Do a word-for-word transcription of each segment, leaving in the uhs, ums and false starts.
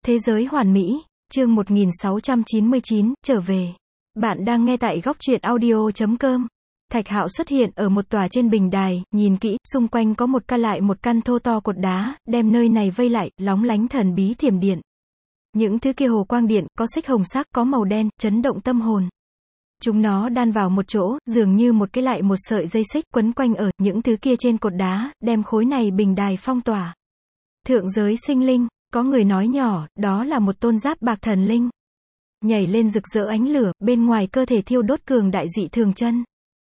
Thế giới hoàn mỹ, chương một nghìn sáu trăm chín mươi chín, trở về. Bạn đang nghe tại góc truyện audio chấm com. Thạch Hạo xuất hiện ở một tòa trên bình đài, nhìn kỹ, xung quanh có một ca lại một căn thô to cột đá, đem nơi này vây lại, lóng lánh thần bí thiểm điện. Những thứ kia hồ quang điện, có xích hồng sắc, có màu đen, chấn động tâm hồn. Chúng nó đan vào một chỗ, dường như một cái lại một sợi dây xích, quấn quanh ở những thứ kia trên cột đá, đem khối này bình đài phong tỏa. Thượng giới sinh linh, có người nói nhỏ, đó là một tôn giáp bạc thần linh. Nhảy lên rực rỡ ánh lửa, bên ngoài cơ thể thiêu đốt cường đại dị thường chân.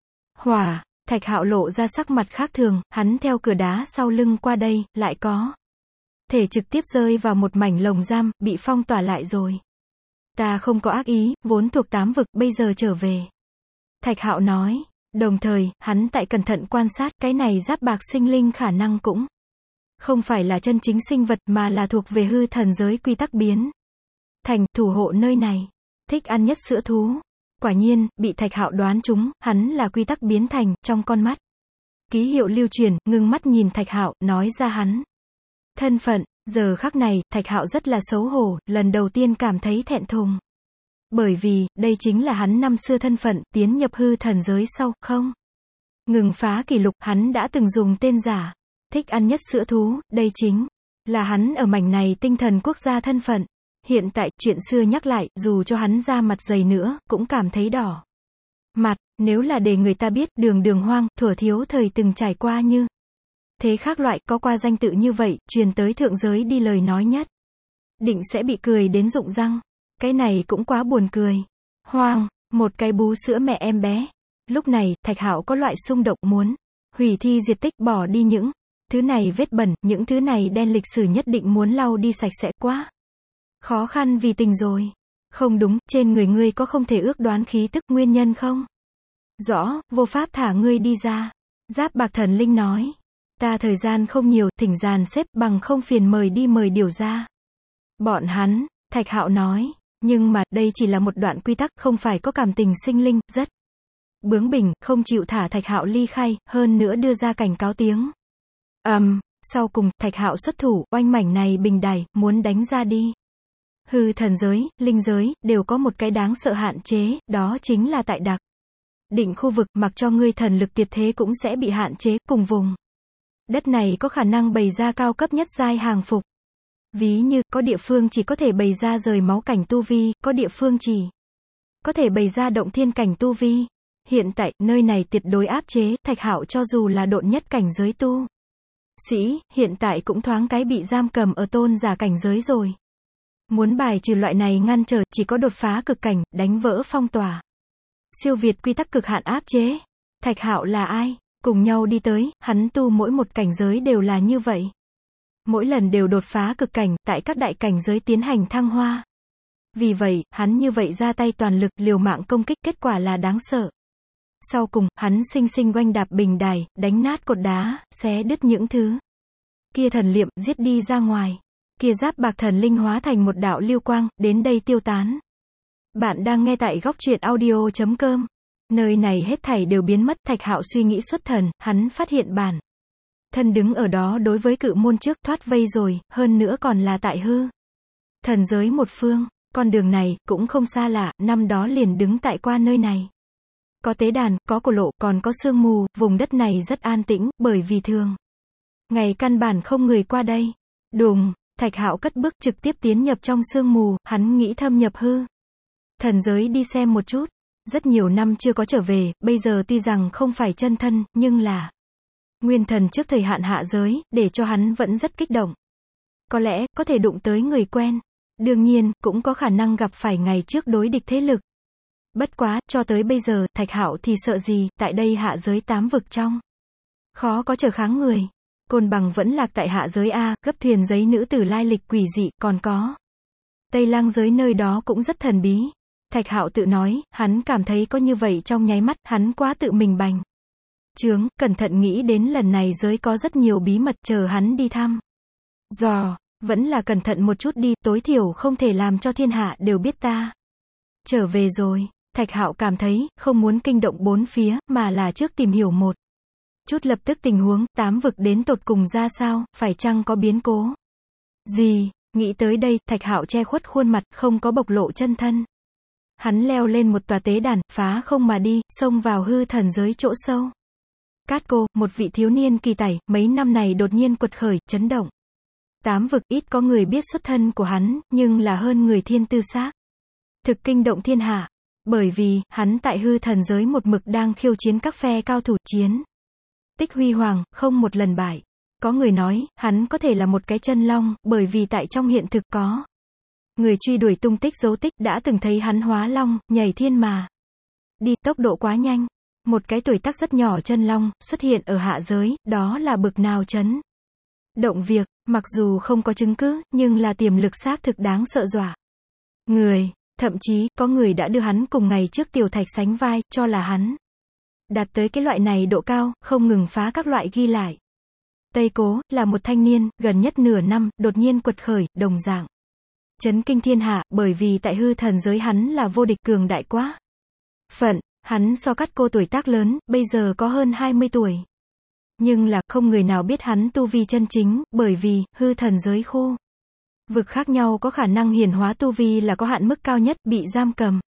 Hỏa, Thạch Hạo lộ ra sắc mặt khác thường, hắn theo cửa đá sau lưng qua đây, lại có thể trực tiếp rơi vào một mảnh lồng giam, bị phong tỏa lại rồi. Ta không có ác ý, vốn thuộc tám vực, bây giờ trở về. Thạch Hạo nói, đồng thời, hắn tại cẩn thận quan sát, cái này giáp bạc sinh linh khả năng cũng không phải là chân chính sinh vật mà là thuộc về hư thần giới quy tắc biến thành, thủ hộ nơi này. Thích ăn nhất sữa thú. Quả nhiên, bị Thạch Hạo đoán trúng, hắn là quy tắc biến thành, trong con mắt. Ký hiệu lưu truyền, ngưng mắt nhìn Thạch Hạo, nói ra hắn thân phận. Giờ khắc này, Thạch Hạo rất là xấu hổ, lần đầu tiên cảm thấy thẹn thùng. Bởi vì, đây chính là hắn năm xưa thân phận, tiến nhập hư thần giới sau, không ngừng phá kỷ lục, hắn đã từng dùng tên giả. Thích ăn nhất sữa thú, đây chính là hắn ở mảnh này tinh thần quốc gia thân phận. Hiện tại, chuyện xưa nhắc lại, dù cho hắn ra mặt dày nữa, cũng cảm thấy đỏ mặt, nếu là để người ta biết, đường đường hoang, thuở thiếu thời từng trải qua như thế khác loại, có qua danh tự như vậy, truyền tới thượng giới đi lời nói nhất định sẽ bị cười đến rụng răng. Cái này cũng quá buồn cười. Hoang, một cái bú sữa mẹ em bé. Lúc này, Thạch Hạo có loại xung động muốn hủy thi diệt tích, bỏ đi những thứ này vết bẩn, những thứ này đen lịch sử nhất định muốn lau đi sạch sẽ, quá khó khăn vì tình rồi. Không đúng, trên người ngươi có không thể ước đoán khí tức, nguyên nhân không rõ, vô pháp thả ngươi đi ra. Giáp bạc thần linh nói, ta thời gian không nhiều, thỉnh dàn xếp, bằng không phiền mời đi mời điều ra bọn hắn. Thạch Hạo nói, nhưng mà, đây chỉ là một đoạn quy tắc, không phải có cảm tình sinh linh, rất bướng bỉnh, không chịu thả Thạch Hạo ly khai, hơn nữa đưa ra cảnh cáo tiếng. Ầm, um, sau cùng, Thạch Hạo xuất thủ, oanh mảnh này bình đài, muốn đánh ra đi. Hư thần giới, linh giới, đều có một cái đáng sợ hạn chế, đó chính là tại đặc định khu vực, mặc cho ngươi thần lực tuyệt thế cũng sẽ bị hạn chế, cùng vùng đất này có khả năng bày ra cao cấp nhất giai hàng phục. Ví như, có địa phương chỉ có thể bày ra rời máu cảnh tu vi, có địa phương chỉ có thể bày ra động thiên cảnh tu vi. Hiện tại, nơi này tuyệt đối áp chế, Thạch Hạo cho dù là độn nhất cảnh giới tu sĩ, hiện tại cũng thoáng cái bị giam cầm ở tôn giả cảnh giới rồi. Muốn bài trừ loại này ngăn trở, chỉ có đột phá cực cảnh, đánh vỡ phong tỏa. Siêu việt quy tắc cực hạn áp chế. Thạch Hạo là ai? Cùng nhau đi tới, hắn tu mỗi một cảnh giới đều là như vậy. Mỗi lần đều đột phá cực cảnh, tại các đại cảnh giới tiến hành thăng hoa. Vì vậy, hắn như vậy ra tay toàn lực, liều mạng công kích, kết quả là đáng sợ. Sau cùng, hắn sinh sinh oanh đạp bình đài, đánh nát cột đá, xé đứt những thứ kia thần liệm, giết đi ra ngoài. Kia giáp bạc thần linh hóa thành một đạo lưu quang, đến đây tiêu tán. Bạn đang nghe tại góc truyện audio chấm com. Nơi này hết thảy đều biến mất. Thạch Hạo suy nghĩ xuất thần, hắn phát hiện bản thân đứng ở đó đối với cự môn trước, thoát vây rồi, hơn nữa còn là tại hư thần giới một phương. Con đường này, cũng không xa lạ, năm đó liền đứng tại qua nơi này. Có tế đàn, có cổ lộ, còn có sương mù, vùng đất này rất an tĩnh, bởi vì thường ngày căn bản không người qua đây. Đùng, Thạch Hạo cất bước trực tiếp tiến nhập trong sương mù, hắn nghĩ thâm nhập hư thần giới đi xem một chút. Rất nhiều năm chưa có trở về, bây giờ tuy rằng không phải chân thân, nhưng là nguyên thần trước thời hạn hạ giới, để cho hắn vẫn rất kích động. Có lẽ, có thể đụng tới người quen. Đương nhiên, cũng có khả năng gặp phải ngày trước đối địch thế lực. Bất quá, cho tới bây giờ, Thạch Hạo thì sợ gì, tại đây hạ giới tám vực trong. Khó có trở kháng người. Côn Bằng vẫn lạc tại hạ giới A, gấp thuyền giấy nữ tử lai lịch quỷ dị, còn có Tây Lang giới nơi đó cũng rất thần bí. Thạch Hạo tự nói, hắn cảm thấy có như vậy trong nháy mắt, hắn quá tự mình bành trướng, cẩn thận nghĩ đến lần này giới có rất nhiều bí mật chờ hắn đi thăm dò, vẫn là cẩn thận một chút đi, tối thiểu không thể làm cho thiên hạ đều biết ta trở về rồi. Thạch Hạo cảm thấy, không muốn kinh động bốn phía, mà là trước tìm hiểu một chút lập tức tình huống, tám vực đến tột cùng ra sao, phải chăng có biến cố gì. Nghĩ tới đây, Thạch Hạo che khuất khuôn mặt, không có bộc lộ chân thân. Hắn leo lên một tòa tế đàn, phá không mà đi, xông vào hư thần giới chỗ sâu. Cát Cô, một vị thiếu niên kỳ tài, mấy năm này đột nhiên quật khởi, chấn động. Tám vực, ít có người biết xuất thân của hắn, nhưng là hơn người thiên tư xác. Thực kinh động thiên hạ. Bởi vì, hắn tại hư thần giới một mực đang khiêu chiến các phe cao thủ chiến. Tích huy hoàng, không một lần bại. Có người nói, hắn có thể là một cái chân long, bởi vì tại trong hiện thực có. Người truy đuổi tung tích dấu tích đã từng thấy hắn hóa long, nhảy thiên mà. Đi, tốc độ quá nhanh. Một cái tuổi tác rất nhỏ chân long, xuất hiện ở hạ giới, đó là bực nào chấn. Động việc, mặc dù không có chứng cứ, nhưng là tiềm lực xác thực đáng sợ dọa. Người, thậm chí, có người đã đưa hắn cùng ngày trước Tiểu Thạch sánh vai, cho là hắn. Đạt tới cái loại này độ cao, không ngừng phá các loại ghi lại. Tây Cố, là một thanh niên, gần nhất nửa năm, đột nhiên quật khởi, đồng dạng. Chấn kinh thiên hạ, bởi vì tại hư thần giới hắn là vô địch cường đại quá. Phận, hắn so Cát Cô tuổi tác lớn, bây giờ có hơn hai mươi tuổi. Nhưng là, không người nào biết hắn tu vi chân chính, bởi vì, hư thần giới khu. Vực khác nhau có khả năng hiển hóa tu vi là có hạn mức cao nhất, bị giam cầm.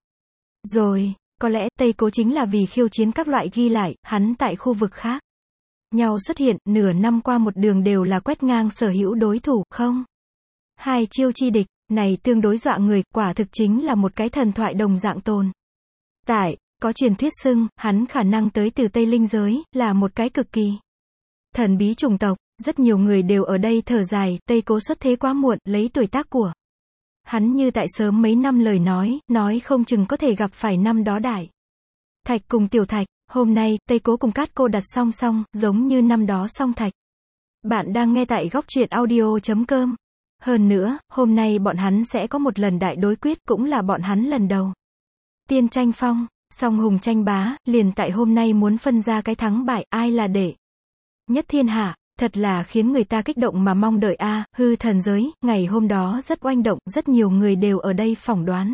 Rồi, có lẽ, Tây Cố chính là vì khiêu chiến các loại ghi lại, hắn tại khu vực khác. Nhau xuất hiện, nửa năm qua một đường đều là quét ngang sở hữu đối thủ, không? Hai chiêu chi địch, này tương đối dọa người, quả thực chính là một cái thần thoại đồng dạng tồn. Tại, có truyền thuyết xưng, hắn khả năng tới từ Tây Linh giới, là một cái cực kỳ thần bí chủng tộc, rất nhiều người đều ở đây thở dài, Tây Cố xuất thế quá muộn, lấy tuổi tác của hắn như tại sớm mấy năm lời nói, nói không chừng có thể gặp phải năm đó đại. Thạch cùng Tiểu Thạch, hôm nay, Tây Cố cùng Cát Cô đặt song song, giống như năm đó song thạch. Bạn đang nghe tại góc truyện audio chấm com. Hơn nữa, hôm nay bọn hắn sẽ có một lần đại đối quyết, cũng là bọn hắn lần đầu. Tiên tranh phong, song hùng tranh bá, liền tại hôm nay muốn phân ra cái thắng bại, ai là đệ nhất thiên hạ, thật là khiến người ta kích động mà mong đợi a. Hư thần giới, ngày hôm đó rất oanh động, rất nhiều người đều ở đây phỏng đoán.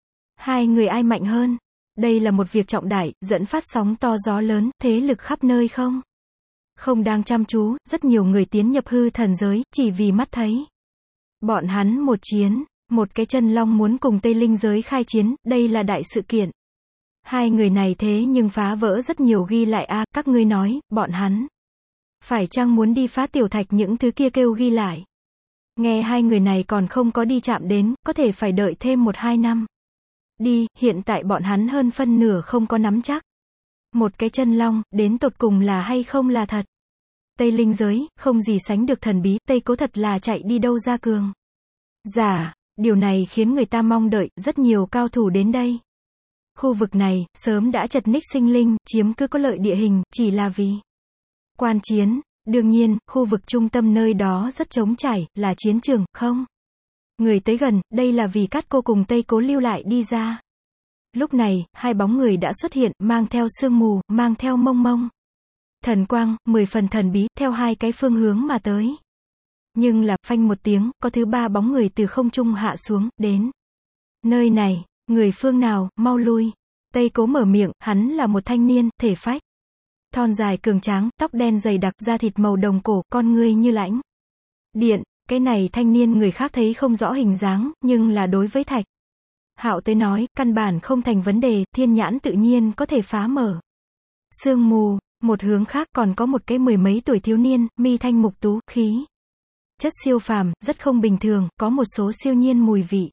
Hai người ai mạnh hơn? Đây là một việc trọng đại, dẫn phát sóng to gió lớn, thế lực khắp nơi không? Không đang chăm chú, rất nhiều người tiến nhập hư thần giới, chỉ vì mắt thấy. Bọn hắn một chiến, một cái chân long muốn cùng Tây Linh giới khai chiến, đây là đại sự kiện. Hai người này thế nhưng phá vỡ rất nhiều ghi lại a. Các ngươi nói, bọn hắn phải chăng muốn đi phá Tiểu Thạch những thứ kia kêu ghi lại? Nghe hai người này còn không có đi chạm đến, có thể phải đợi thêm một hai năm. Đi, hiện tại bọn hắn hơn phân nửa không có nắm chắc. Một cái chân long, đến tột cùng là hay không là thật. Tây Linh giới, không gì sánh được thần bí, Tây Cố thật là chạy đi đâu ra cường. Giả, điều này khiến người ta mong đợi, rất nhiều cao thủ đến đây. Khu vực này, sớm đã chật ních sinh linh, chiếm cứ có lợi địa hình, chỉ là vì quan chiến. Đương nhiên, khu vực trung tâm nơi đó rất trống trải, là chiến trường, không? Người tới gần, đây là vì Cát Cô cùng Tây Cố lưu lại đi ra. Lúc này, hai bóng người đã xuất hiện, mang theo sương mù, mang theo mông mông. Thần quang, mười phần thần bí, theo hai cái phương hướng mà tới. Nhưng là, phanh một tiếng, có thứ ba bóng người từ không trung hạ xuống, đến. Nơi này, người phương nào, mau lui. Tây Cố mở miệng, hắn là một thanh niên, thể phách thon dài cường tráng, tóc đen dày đặc, da thịt màu đồng cổ, con ngươi như lãnh điện. Cái này thanh niên người khác thấy không rõ hình dáng, nhưng là đối với Thạch Hạo tới nói, căn bản không thành vấn đề, thiên nhãn tự nhiên có thể phá mở sương mù. Một hướng khác còn có một cái mười mấy tuổi thiếu niên, mi thanh mục tú, khí chất siêu phàm, rất không bình thường, có một số siêu nhiên mùi vị.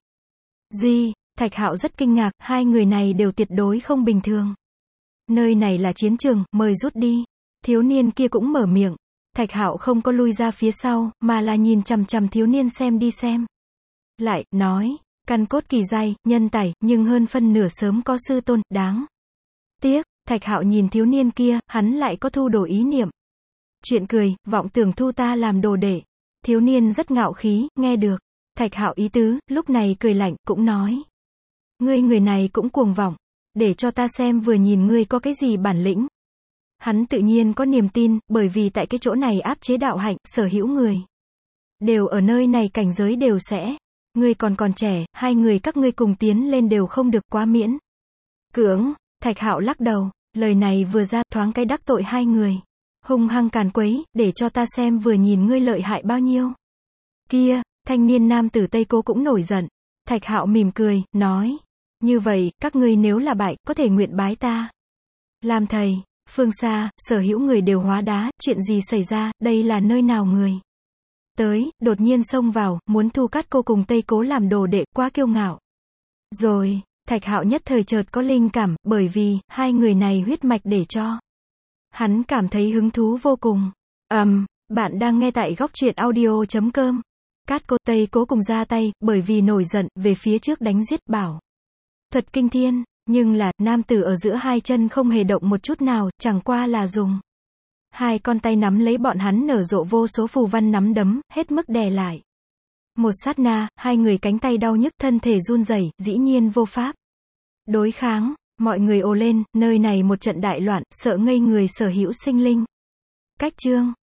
Gì? Thạch Hạo rất kinh ngạc, hai người này đều tuyệt đối không bình thường. Nơi này là chiến trường, mời rút đi. Thiếu niên kia cũng mở miệng. Thạch Hạo không có lui ra phía sau, mà là nhìn chằm chằm thiếu niên xem đi xem. Lại, nói, căn cốt kỳ giai, nhân tài, nhưng hơn phân nửa sớm có sư tôn, đáng tiếc. Thạch Hạo nhìn thiếu niên kia, hắn lại có thu đồ ý niệm. Chuyện cười, vọng tưởng thu ta làm đồ đệ. Thiếu niên rất ngạo khí, nghe được Thạch Hạo ý tứ, lúc này cười lạnh, cũng nói. Ngươi người này cũng cuồng vọng. Để cho ta xem vừa nhìn ngươi có cái gì bản lĩnh. Hắn tự nhiên có niềm tin, bởi vì tại cái chỗ này áp chế đạo hạnh, sở hữu người đều ở nơi này cảnh giới đều sẽ. Ngươi còn còn trẻ, hai người các ngươi cùng tiến lên đều không được quá miễn cưỡng. Thạch Hạo lắc đầu, lời này vừa ra, thoáng cái đắc tội hai người. Hung hăng càn quấy, để cho ta xem vừa nhìn ngươi lợi hại bao nhiêu. Kia, Thanh niên nam tử Tây Cố cũng nổi giận. Thạch Hạo mỉm cười, nói. Như vậy, các ngươi nếu là bại, có thể nguyện bái ta làm thầy. Phương xa, sở hữu người đều hóa đá, chuyện gì xảy ra, đây là nơi nào người tới, đột nhiên xông vào, muốn thu Cát Cô cùng Tây Cố làm đồ đệ, quá kiêu ngạo. Rồi, Thạch Hạo nhất thời chợt có linh cảm, bởi vì, hai người này huyết mạch để cho hắn cảm thấy hứng thú vô cùng. Ầm, um, bạn đang nghe tại góc truyện audio chấm com. Cát Cô, Tây Cố cùng ra tay, bởi vì nổi giận, về phía trước đánh giết bảo thuật kinh thiên, nhưng là, nam tử ở giữa hai chân không hề động một chút nào, chẳng qua là dùng hai con tay nắm lấy bọn hắn nở rộ vô số phù văn nắm đấm, hết mức đè lại. Một sát na, hai người cánh tay đau nhức, thân thể run rẩy, dĩ nhiên vô pháp đối kháng, mọi người ồ lên, nơi này một trận đại loạn, sợ ngây người sở hữu sinh linh. Cách chương